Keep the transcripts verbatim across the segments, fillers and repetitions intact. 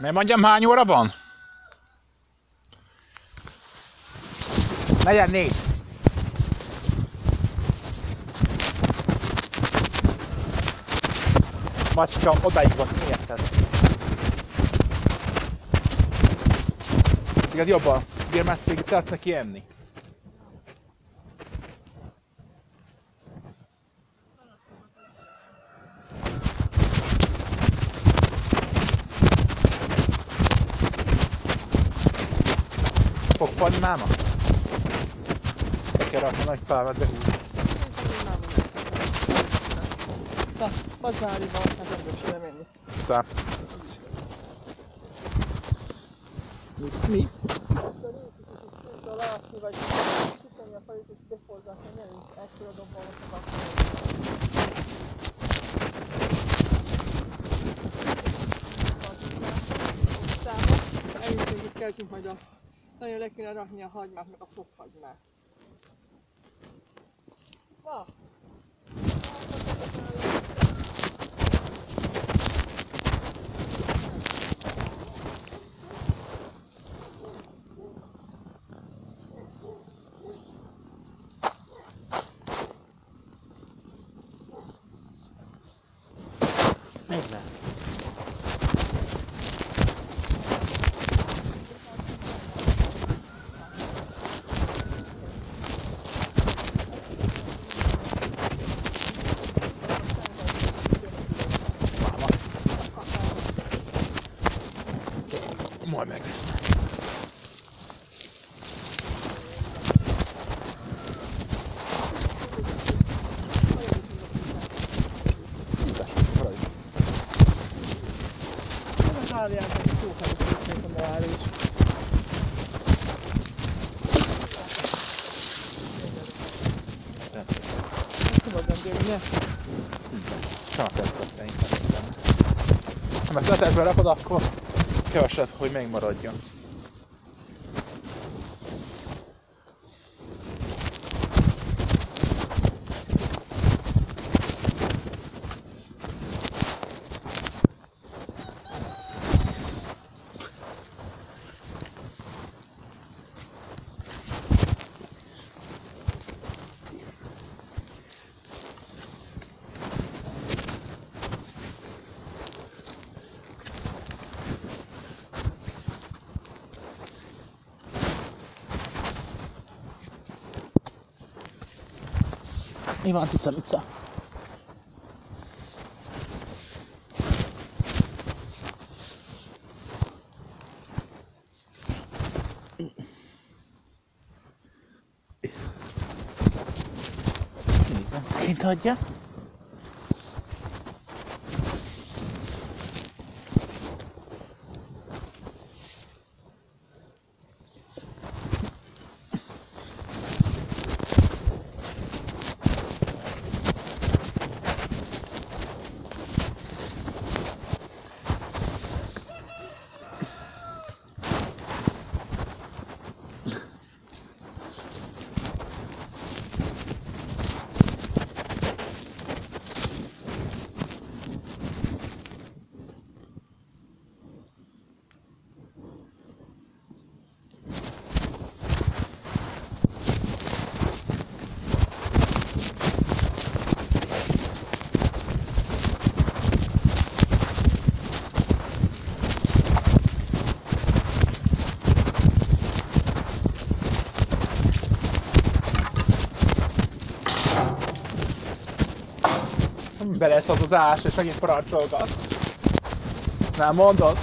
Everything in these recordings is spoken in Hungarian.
Nem mondjam, hány óra van? negyvennégy. Macska, odaig van, érted? Igaz, jobban bírmát még tetsz neki enni. Fog fagyni máma? Be kell rakni nagy pálmát, de úgy. Na, bazáriban, hát nem beszélem menni. Szám. Mi? Látni, vagy kitani a falit és behozzák, hogy nyerünk ekkora dobbalmasokat. Elég itt kezdjünk majd a... Nagyon le kéne rakni a hagymát, meg a fokhagymát. Na! negyven. Majd megvesznek. Várják, hogy túlhagyjuk a morális. Nem tudod nem dőlni, ne? Sarkesztve szerintem. Ha ezt letesbe rakod, akkor keveset, hogy megmaradjon. Mi van, cica-mica? Kint hagyja? Be lesz az az ás, és megint parancsolgatsz. Nem mondod?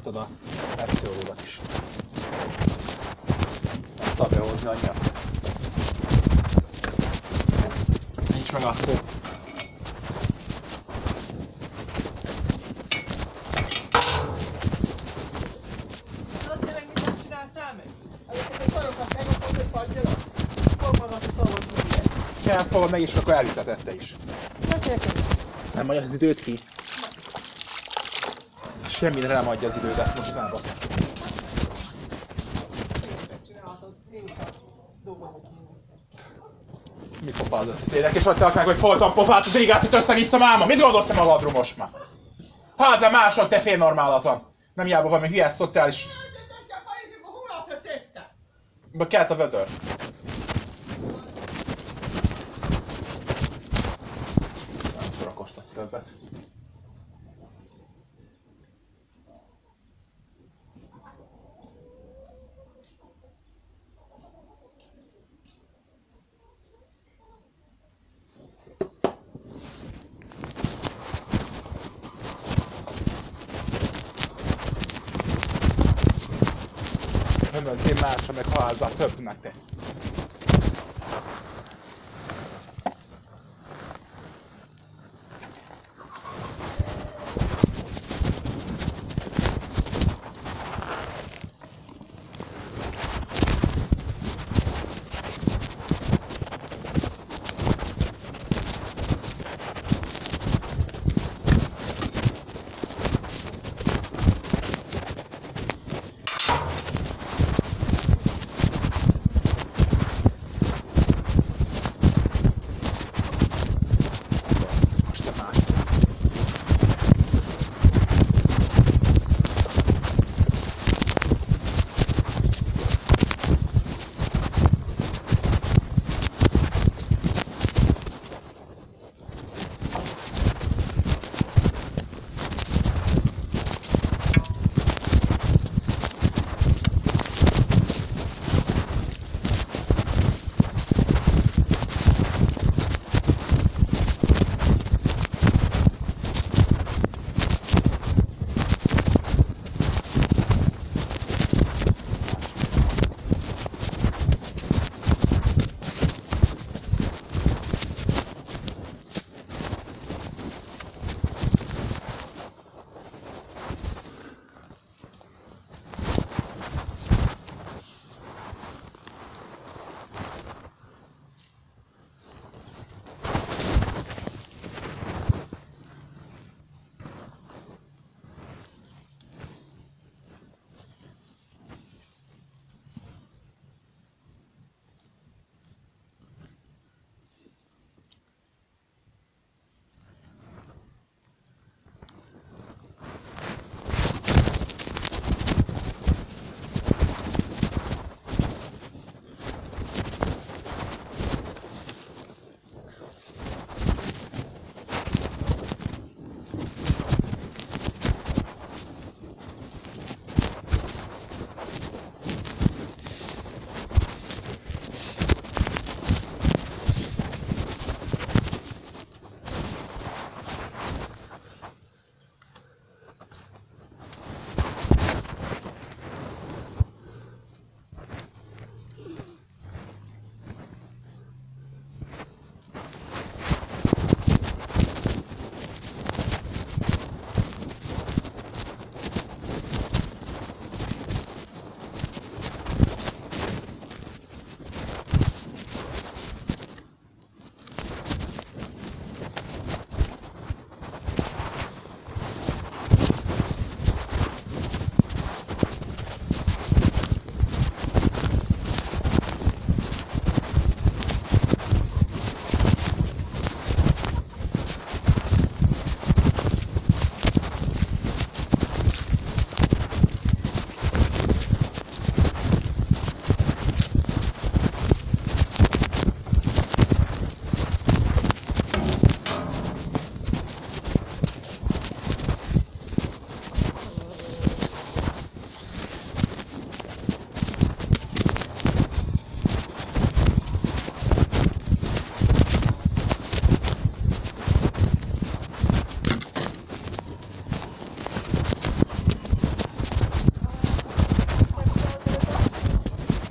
Látod a epszolódat is. Nem tudod behozni annyira. Nincs meg akkor. Tudod tényleg mit nem csináltál meg? Ezeket a szarokat megakad, hogy fagyjanak. Fogd magad a szarod mindent. Kell fogod meg, és akkor elütetette is. Nem nekem. Nem adja az időt ki. Semmire nem adja az idődet mostanában. Megcsinálhatod, én is dolgozok. Mit pofáz össze szédek, és adták meg, hogy foltam pofát, hogy végáztat össze-vissza máma? Mit gondolsz te magadról most már? Háza mások, te félnormálatlan. Nem hiába valami hülyes szociális... Be kelt a vödör. Nem szórakoztatsz többet. Önönzén másra, meg halázzál többnek te.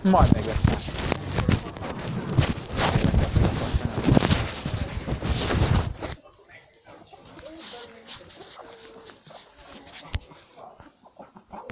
Majd megveszem.